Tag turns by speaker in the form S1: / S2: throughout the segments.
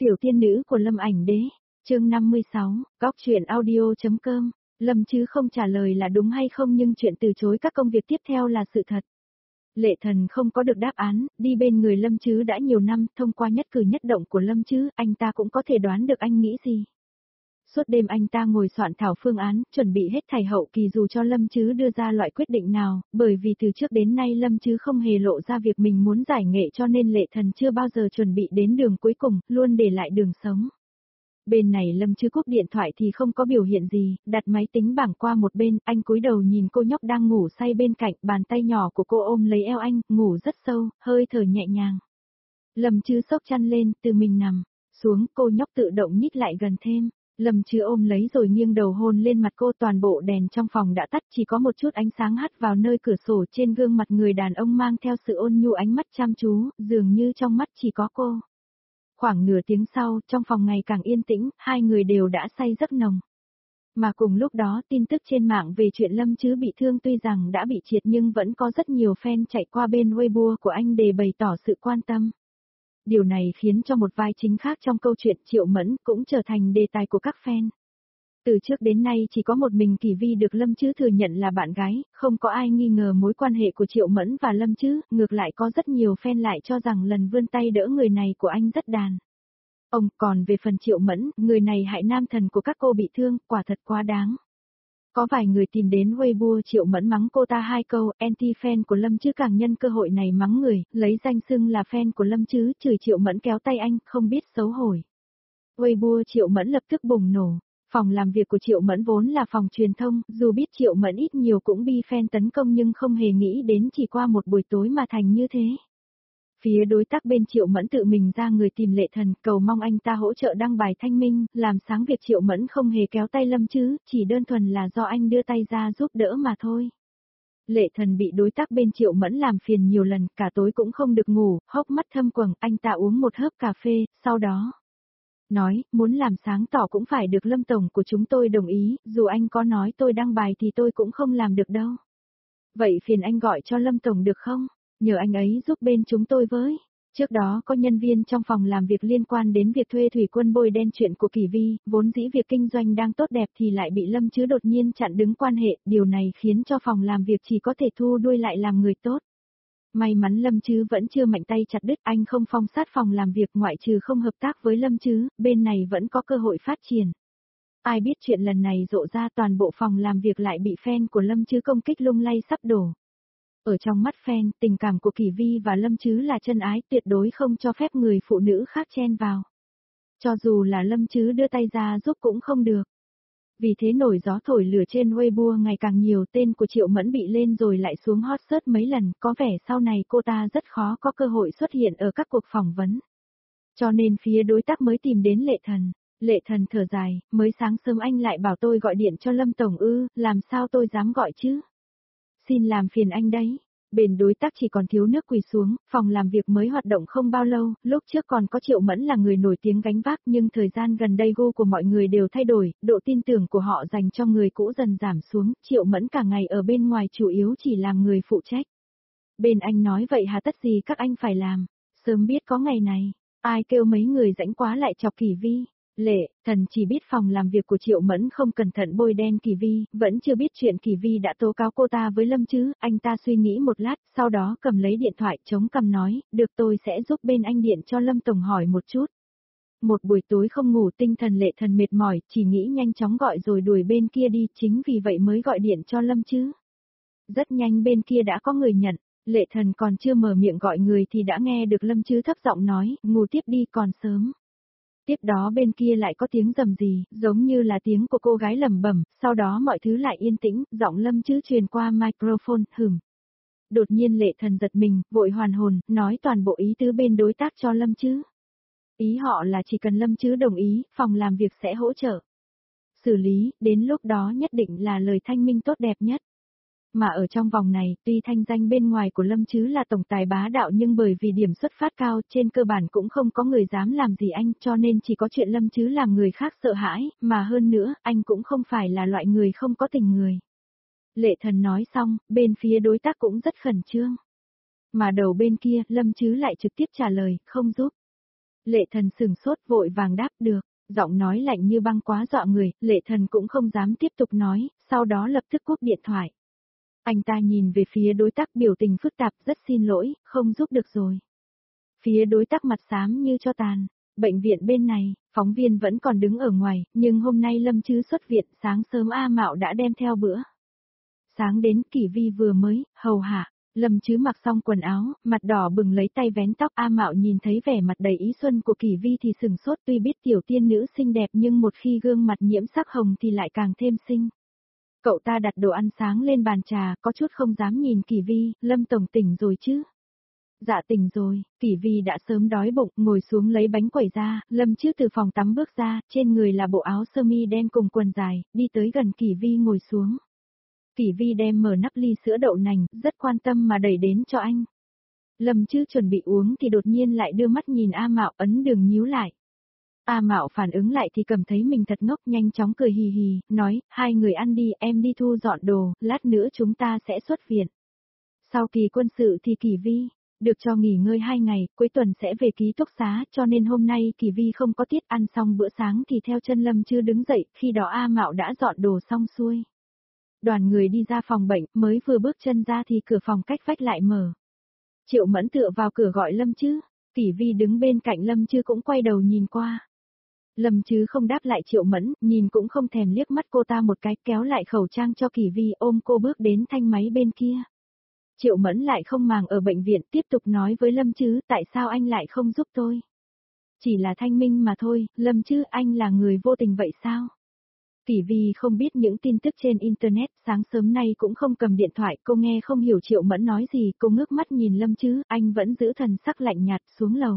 S1: Tiểu tiên nữ của Lâm Ảnh Đế, chương 56, góc truyện audio.com, Lâm Chứ không trả lời là đúng hay không nhưng chuyện từ chối các công việc tiếp theo là sự thật. Lệ Thần không có được đáp án, đi bên người Lâm Chứ đã nhiều năm, thông qua nhất cử nhất động của Lâm Chứ, anh ta cũng có thể đoán được anh nghĩ gì. Suốt đêm anh ta ngồi soạn thảo phương án, chuẩn bị hết thảy hậu kỳ dù cho Lâm Chứ đưa ra loại quyết định nào, bởi vì từ trước đến nay Lâm Chứ không hề lộ ra việc mình muốn giải nghệ cho nên Lệ Thần chưa bao giờ chuẩn bị đến đường cuối cùng, luôn để lại đường sống. Bên này Lâm Chứ cúp điện thoại thì không có biểu hiện gì, đặt máy tính bảng qua một bên, anh cúi đầu nhìn cô nhóc đang ngủ say bên cạnh, bàn tay nhỏ của cô ôm lấy eo anh, ngủ rất sâu, hơi thở nhẹ nhàng. Lâm Chứ xốc chăn lên, từ mình nằm xuống, cô nhóc tự động nhích lại gần thêm. Lâm Chứ ôm lấy rồi nghiêng đầu hôn lên mặt cô, toàn bộ đèn trong phòng đã tắt, chỉ có một chút ánh sáng hắt vào nơi cửa sổ, trên gương mặt người đàn ông mang theo sự ôn nhu, ánh mắt chăm chú, dường như trong mắt chỉ có cô. Khoảng nửa tiếng sau, trong phòng ngày càng yên tĩnh, hai người đều đã say giấc nồng. Mà cùng lúc đó tin tức trên mạng về chuyện Lâm Chứ bị thương tuy rằng đã bị triệt nhưng vẫn có rất nhiều fan chạy qua bên Weibo của anh để bày tỏ sự quan tâm. Điều này khiến cho một vai chính khác trong câu chuyện Triệu Mẫn cũng trở thành đề tài của các fan. Từ trước đến nay chỉ có một mình Kỳ Vi được Lâm Chứ thừa nhận là bạn gái, không có ai nghi ngờ mối quan hệ của Triệu Mẫn và Lâm Chứ, ngược lại có rất nhiều fan lại cho rằng lần vươn tay đỡ người này của anh rất đàn. Còn về phần Triệu Mẫn, người này hại nam thần của các cô bị thương, quả thật quá đáng. Có vài người tìm đến Weibo Triệu Mẫn mắng cô ta 2 câu, anti-fan của Lâm Chứ càng nhân cơ hội này mắng người, lấy danh xưng là fan của Lâm Chứ, chửi Triệu Mẫn kéo tay anh, không biết xấu hổ. Weibo Triệu Mẫn lập tức bùng nổ. Phòng làm việc của Triệu Mẫn vốn là phòng truyền thông, dù biết Triệu Mẫn ít nhiều cũng bị fan tấn công nhưng không hề nghĩ đến chỉ qua một buổi tối mà thành như thế. Phía đối tác bên Triệu Mẫn tự mình ra người tìm Lệ Thần, cầu mong anh ta hỗ trợ đăng bài thanh minh, làm sáng việc Triệu Mẫn không hề kéo tay Lâm Chứ, chỉ đơn thuần là do anh đưa tay ra giúp đỡ mà thôi. Lệ Thần bị đối tác bên Triệu Mẫn làm phiền nhiều lần, cả tối cũng không được ngủ, hốc mắt thâm quầng, anh ta uống một hớp cà phê, sau đó nói, muốn làm sáng tỏ cũng phải được Lâm Tổng của chúng tôi đồng ý, dù anh có nói tôi đăng bài thì tôi cũng không làm được đâu. Vậy phiền anh gọi cho Lâm Tổng được không? Nhờ anh ấy giúp bên chúng tôi với. Trước đó có nhân viên trong phòng làm việc liên quan đến việc thuê thủy quân bôi đen chuyện của Kỳ Vi, vốn dĩ việc kinh doanh đang tốt đẹp thì lại bị Lâm Chứ đột nhiên chặn đứng quan hệ, điều này khiến cho phòng làm việc chỉ có thể thu đuôi lại làm người tốt. May mắn Lâm Chứ vẫn chưa mạnh tay chặt đứt, anh không phong sát phòng làm việc, ngoại trừ không hợp tác với Lâm Chứ, bên này vẫn có cơ hội phát triển. Ai biết chuyện lần này rộ ra, toàn bộ phòng làm việc lại bị fan của Lâm Chứ công kích lung lay sắp đổ. Ở trong mắt fan, tình cảm của Kỳ Vi và Lâm Chứ là chân ái, tuyệt đối không cho phép người phụ nữ khác chen vào. Cho dù là Lâm Chứ đưa tay ra giúp cũng không được. Vì thế nổi gió thổi lửa trên Weibo ngày càng nhiều, tên của Triệu Mẫn bị lên rồi lại xuống hot search mấy lần, có vẻ sau này cô ta rất khó có cơ hội xuất hiện ở các cuộc phỏng vấn. Cho nên phía đối tác mới tìm đến Lệ Thần. Lệ Thần thở dài, mới sáng sớm anh lại bảo tôi gọi điện cho Lâm Tổng ư, làm sao tôi dám gọi chứ? Xin làm phiền anh đấy. Bên đối tác chỉ còn thiếu nước quỳ xuống, phòng làm việc mới hoạt động không bao lâu, lúc trước còn có Triệu Mẫn là người nổi tiếng gánh vác nhưng thời gian gần đây gu của mọi người đều thay đổi, độ tin tưởng của họ dành cho người cũ dần giảm xuống, Triệu Mẫn cả ngày ở bên ngoài chủ yếu chỉ làm người phụ trách. Bên anh nói vậy hà tất gì các anh phải làm, sớm biết có ngày này, ai kêu mấy người rãnh quá lại chọc Kỳ Vi. Lệ Thần chỉ biết phòng làm việc của Triệu Mẫn không cẩn thận bôi đen Kỳ Vi, vẫn chưa biết chuyện Kỳ Vi đã tố cáo cô ta với Lâm Chứ, anh ta suy nghĩ một lát, sau đó cầm lấy điện thoại chống cằm nói, được tôi sẽ giúp bên anh điện cho Lâm Tổng hỏi một chút. Một buổi tối không ngủ, tinh thần Lệ Thần mệt mỏi, chỉ nghĩ nhanh chóng gọi rồi đuổi bên kia đi, chính vì vậy mới gọi điện cho Lâm Chứ. Rất nhanh bên kia đã có người nhận, Lệ Thần còn chưa mở miệng gọi người thì đã nghe được Lâm Chứ thấp giọng nói, ngủ tiếp đi còn sớm. Tiếp đó bên kia lại có tiếng rầm rì, giống như là tiếng của cô gái lẩm bẩm, sau đó mọi thứ lại yên tĩnh, giọng Lâm Chứ truyền qua microphone, Đột nhiên Lệ Thần giật mình, vội hoàn hồn, nói toàn bộ ý tứ bên đối tác cho Lâm Chứ. Ý họ là chỉ cần Lâm Chứ đồng ý, phòng làm việc sẽ hỗ trợ xử lý, đến lúc đó nhất định là lời thanh minh tốt đẹp nhất. Mà ở trong vòng này, tuy thanh danh bên ngoài của Lâm Chứ là tổng tài bá đạo nhưng bởi vì điểm xuất phát cao, trên cơ bản cũng không có người dám làm gì anh, cho nên chỉ có chuyện Lâm Chứ làm người khác sợ hãi, mà hơn nữa, anh cũng không phải là loại người không có tình người. Lệ Thần nói xong, bên phía đối tác cũng rất khẩn trương. Mà đầu bên kia, Lâm Chứ lại trực tiếp trả lời, không giúp. Lệ Thần sừng sốt vội vàng đáp được, giọng nói lạnh như băng quá dọa người, Lệ Thần cũng không dám tiếp tục nói, sau đó lập tức cúp điện thoại. Anh ta nhìn về phía đối tác biểu tình phức tạp, rất xin lỗi, không giúp được rồi. Phía đối tác mặt xám như cho tàn. Bệnh viện bên này, phóng viên vẫn còn đứng ở ngoài, nhưng hôm nay Lâm Trứ xuất viện, sáng sớm A Mạo đã đem theo bữa. Sáng đến Kỷ Vi vừa mới, hầu hạ, Lâm Trứ mặc xong quần áo, mặt đỏ bừng lấy tay vén tóc. A Mạo nhìn thấy vẻ mặt đầy ý xuân của Kỷ Vi thì sừng sốt, tuy biết tiểu tiên nữ xinh đẹp nhưng một khi gương mặt nhiễm sắc hồng thì lại càng thêm xinh. Cậu ta đặt đồ ăn sáng lên bàn trà, có chút không dám nhìn Kỷ Vi, Lâm tổng tỉnh rồi chứ? Dạ tỉnh rồi, Kỷ Vi đã sớm đói bụng, ngồi xuống lấy bánh quẩy ra, Lâm Trứ từ phòng tắm bước ra, trên người là bộ áo sơ mi đen cùng quần dài, đi tới gần Kỷ Vi ngồi xuống. Kỷ Vi đem mở nắp ly sữa đậu nành, rất quan tâm mà đẩy đến cho anh. Lâm Trứ chuẩn bị uống thì đột nhiên lại đưa mắt nhìn A Mạo, ấn đường nhíu lại. A Mạo phản ứng lại thì cầm thấy mình thật ngốc, nhanh chóng cười hì hì, nói, hai người ăn đi, em đi thu dọn đồ, lát nữa chúng ta sẽ xuất viện. Sau kỳ quân sự thì Kỷ Vi được cho nghỉ ngơi 2 ngày, cuối tuần sẽ về ký túc xá, cho nên hôm nay Kỷ Vi không có tiết. Ăn xong bữa sáng thì theo chân Lâm Trứ đứng dậy, khi đó A Mạo đã dọn đồ xong xuôi. Đoàn người đi ra phòng bệnh, mới vừa bước chân ra thì cửa phòng cách vách lại mở. Triệu Mẫn tựa vào cửa gọi Lâm Trứ, Kỷ Vi đứng bên cạnh Lâm Trứ cũng quay đầu nhìn qua. Lâm Trứ không đáp lại Triệu Mẫn, nhìn cũng không thèm liếc mắt cô ta một cái, kéo lại khẩu trang cho Kỷ Vi, ôm cô bước đến thanh máy bên kia. Triệu Mẫn lại không màng ở bệnh viện, tiếp tục nói với Lâm Trứ, tại sao anh lại không giúp tôi? Chỉ là thanh minh mà thôi, Lâm Trứ, anh là người vô tình vậy sao? Kỷ Vi không biết những tin tức trên Internet, sáng sớm nay cũng không cầm điện thoại, cô nghe không hiểu Triệu Mẫn nói gì, cô ngước mắt nhìn Lâm Trứ, anh vẫn giữ thần sắc lạnh nhạt, xuống lầu.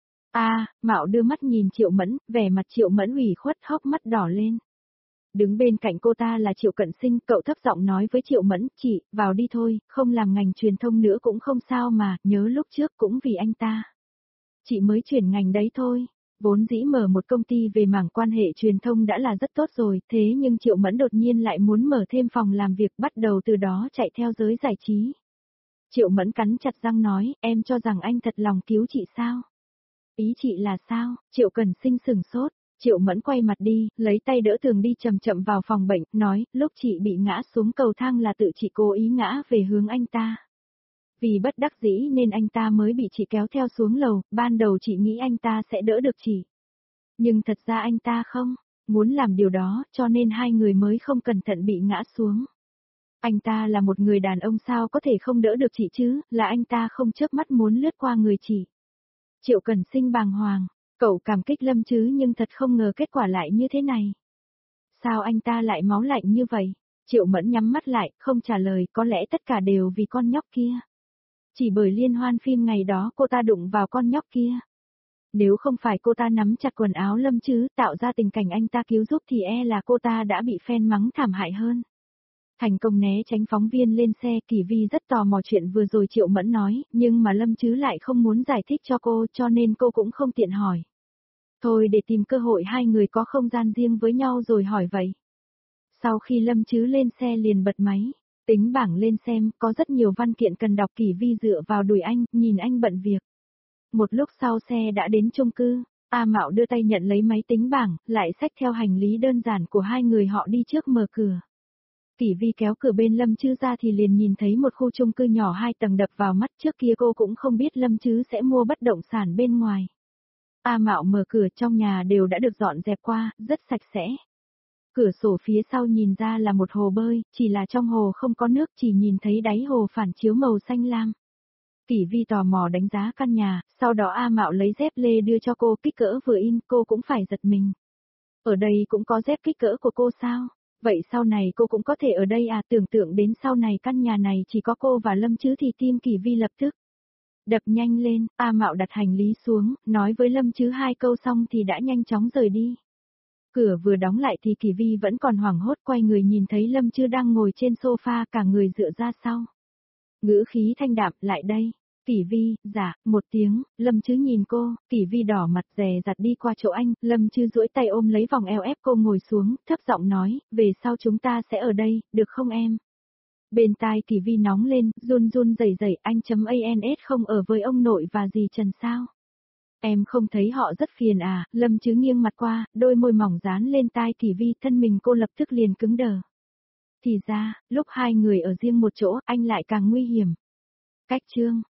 S1: Mạo đưa mắt nhìn Triệu Mẫn, vẻ mặt Triệu Mẫn ủy khuất, hốc mắt đỏ lên. Đứng bên cạnh cô ta là Triệu Cận Sinh, cậu thấp giọng nói với Triệu Mẫn, chị, vào đi thôi, không làm ngành truyền thông nữa cũng không sao mà, nhớ lúc trước cũng vì anh ta. Chị mới chuyển ngành đấy thôi, vốn dĩ mở một công ty về mảng quan hệ truyền thông đã là rất tốt rồi, thế nhưng Triệu Mẫn đột nhiên lại muốn mở thêm phòng làm việc, bắt đầu từ đó chạy theo giới giải trí. Triệu Mẫn cắn chặt răng nói, em cho rằng anh thật lòng cứu chị sao? Ý chị là sao? Triệu Cận Sinh sừng sốt. Triệu Mẫn quay mặt đi, lấy tay đỡ tường đi chậm chậm vào phòng bệnh, nói, lúc chị bị ngã xuống cầu thang là tự chị cố ý ngã về hướng anh ta. Vì bất đắc dĩ nên anh ta mới bị chị kéo theo xuống lầu, ban đầu chị nghĩ anh ta sẽ đỡ được chị. Nhưng thật ra anh ta không, muốn làm điều đó, cho nên hai người mới không cẩn thận bị ngã xuống. Anh ta là một người đàn ông sao có thể không đỡ được chị chứ, là anh ta không chớp mắt muốn lướt qua người chị. Triệu Cẩn Sinh bàng hoàng. Cậu cảm kích Lâm Trứ nhưng thật không ngờ kết quả lại như thế này. Sao anh ta lại máu lạnh như vậy? Triệu Mẫn nhắm mắt lại, không trả lời, có lẽ tất cả đều vì con nhóc kia. Chỉ bởi liên hoan phim ngày đó cô ta đụng vào con nhóc kia. Nếu không phải cô ta nắm chặt quần áo Lâm Trứ tạo ra tình cảnh anh ta cứu giúp thì e là cô ta đã bị fan mắng thảm hại hơn. Thành công né tránh phóng viên lên xe, Kỷ Vi rất tò mò chuyện vừa rồi Triệu Mẫn nói, nhưng mà Lâm Trứ lại không muốn giải thích cho cô cho nên cô cũng không tiện hỏi. Thôi để tìm cơ hội hai người có không gian riêng với nhau rồi hỏi vậy. Sau khi Lâm Trứ lên xe liền bật máy, tính bảng lên xem, có rất nhiều văn kiện cần đọc. Kỷ Vi dựa vào đùi anh, nhìn anh bận việc. Một lúc sau xe đã đến chung cư, A Mạo đưa tay nhận lấy máy tính bảng, lại xách theo hành lý đơn giản của hai người họ đi trước mở cửa. Kỷ Vi kéo cửa bên Lâm Trứ ra thì liền nhìn thấy một khu chung cư nhỏ 2 tầng đập vào mắt, trước kia cô cũng không biết Lâm Trứ sẽ mua bất động sản bên ngoài. A Mạo mở cửa, trong nhà đều đã được dọn dẹp qua, rất sạch sẽ. Cửa sổ phía sau nhìn ra là một hồ bơi, chỉ là trong hồ không có nước, chỉ nhìn thấy đáy hồ phản chiếu màu xanh lam. Kỷ Vi tò mò đánh giá căn nhà, sau đó A Mạo lấy dép lê đưa cho cô, kích cỡ vừa in, cô cũng phải giật mình. Ở đây cũng có dép kích cỡ của cô sao? Vậy sau này cô cũng có thể ở đây à? Tưởng tượng đến sau này căn nhà này chỉ có cô và Lâm Trứ thì tim Kỷ Vi lập tức đập nhanh lên. A Mạo đặt hành lý xuống, nói với Lâm Trứ 2 câu xong thì đã nhanh chóng rời đi. Cửa vừa đóng lại thì Kỷ Vi vẫn còn hoảng hốt, quay người nhìn thấy Lâm Trứ đang ngồi trên sofa, cả người dựa ra sau. Ngữ khí thanh đạm, lại đây. Kỷ Vi, dạ, một tiếng, Lâm Trứ nhìn cô, Kỷ Vi đỏ mặt dè dặt đi qua chỗ anh, Lâm Trứ duỗi tay ôm lấy vòng eo ép cô ngồi xuống, thấp giọng nói, về sau chúng ta sẽ ở đây, được không em? Bên tai Kỷ Vi nóng lên, run run rẩy rẩy, anh.ans không ở với ông nội và dì Trần sao? Em không thấy họ rất phiền à, Lâm Chứ nghiêng mặt qua, đôi môi mỏng dán lên tai Thì Vi, thân mình cô lập tức liền cứng đờ. Thì ra, lúc hai người ở riêng một chỗ, anh lại càng nguy hiểm. Cách chương